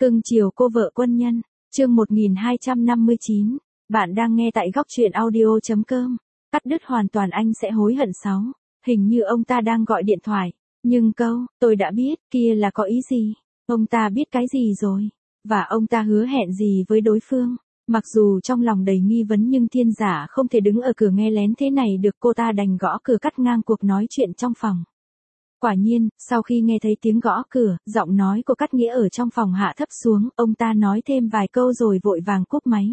Cưng chiều cô vợ quân nhân, chương 1259, bạn đang nghe tại góc truyện audio.com, cắt đứt hoàn toàn anh sẽ hối hận 6, hình như ông ta đang gọi điện thoại, nhưng câu, tôi đã biết, kia là có ý gì, ông ta biết cái gì rồi, và ông ta hứa hẹn gì với đối phương. Mặc dù trong lòng đầy nghi vấn nhưng Thiên Giả không thể đứng ở cửa nghe lén thế này được, cô ta đành gõ cửa cắt ngang cuộc nói chuyện trong phòng. Quả nhiên, sau khi nghe thấy tiếng gõ cửa, giọng nói của Cát Nghĩa ở trong phòng hạ thấp xuống, ông ta nói thêm vài câu rồi vội vàng cúp máy.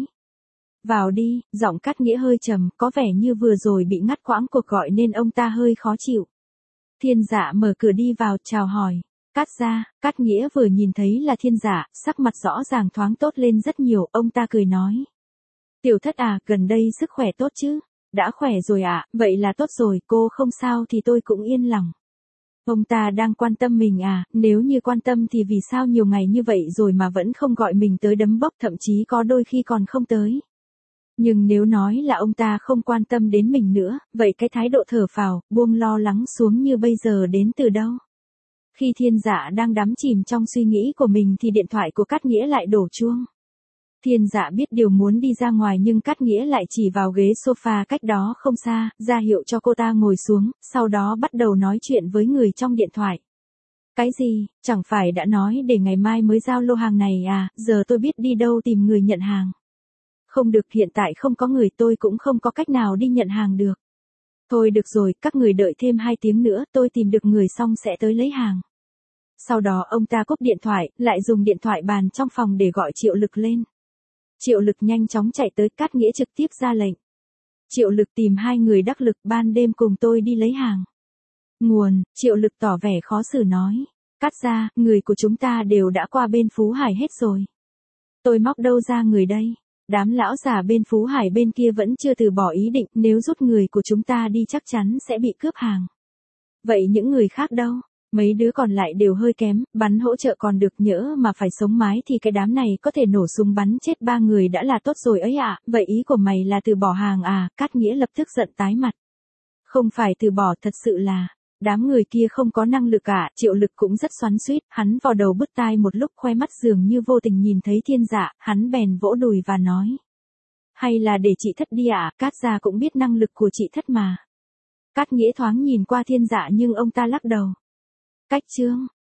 Vào đi, giọng Cát Nghĩa hơi trầm, có vẻ như vừa rồi bị ngắt quãng cuộc gọi nên ông ta hơi khó chịu. Thiên Dạ mở cửa đi vào, chào hỏi. Cát gia. Cát Nghĩa vừa nhìn thấy là Thiên Dạ, sắc mặt rõ ràng thoáng tốt lên rất nhiều, ông ta cười nói. Tiểu thất à, gần đây sức khỏe tốt chứ? Đã khỏe rồi ạ, vậy là tốt rồi, cô không sao thì tôi cũng yên lòng. Ông ta đang quan tâm mình à, nếu như quan tâm thì vì sao nhiều ngày như vậy rồi mà vẫn không gọi mình tới đấm bốc, thậm chí có đôi khi còn không tới. Nhưng nếu nói là ông ta không quan tâm đến mình nữa, vậy cái thái độ thở phào, buông lo lắng xuống như bây giờ đến từ đâu? Khi Thiên Dạ đang đắm chìm trong suy nghĩ của mình thì điện thoại của Cát Nghĩa lại đổ chuông. Thiên Dạ biết điều muốn đi ra ngoài nhưng Cát Nghĩa lại chỉ vào ghế sofa cách đó không xa, ra hiệu cho cô ta ngồi xuống, sau đó bắt đầu nói chuyện với người trong điện thoại. Cái gì, chẳng phải đã nói để ngày mai mới giao lô hàng này à, giờ tôi biết đi đâu tìm người nhận hàng. Không được, hiện tại không có người, tôi cũng không có cách nào đi nhận hàng được. Thôi được rồi, các người đợi thêm 2 tiếng nữa, tôi tìm được người xong sẽ tới lấy hàng. Sau đó ông ta cúp điện thoại, lại dùng điện thoại bàn trong phòng để gọi Triệu Lực lên. Triệu Lực nhanh chóng chạy tới, Cát Nghĩa trực tiếp ra lệnh. Triệu Lực tìm 2 người đắc lực ban đêm cùng tôi đi lấy hàng. Nguồn, Triệu Lực tỏ vẻ khó xử nói. Cát gia, người của chúng ta đều đã qua bên Phú Hải hết rồi. Tôi móc đâu ra người đây? Đám lão già bên Phú Hải bên kia vẫn chưa từ bỏ ý định, nếu rút người của chúng ta đi chắc chắn sẽ bị cướp hàng. Vậy những người khác đâu? Mấy đứa còn lại đều hơi kém, bắn hỗ trợ còn được, nhỡ mà phải sống mái thì cái đám này có thể nổ súng bắn chết 3 người đã là tốt rồi ấy ạ. Vậy ý của mày là từ bỏ hàng à? Cát Nghĩa lập tức giận tái mặt. Không phải từ bỏ, thật sự là đám người kia không có năng lực cả. Triệu Lực cũng rất xoắn xuýt, hắn vò đầu bứt tai một lúc, khoe mắt dường như vô tình nhìn thấy Thiên Dạ, hắn bèn vỗ đùi và nói. Hay là để chị Thất đi ạ, Cát gia cũng biết năng lực của chị Thất mà. Cát Nghĩa thoáng nhìn qua Thiên Dạ nhưng ông ta lắc đầu. Cách chương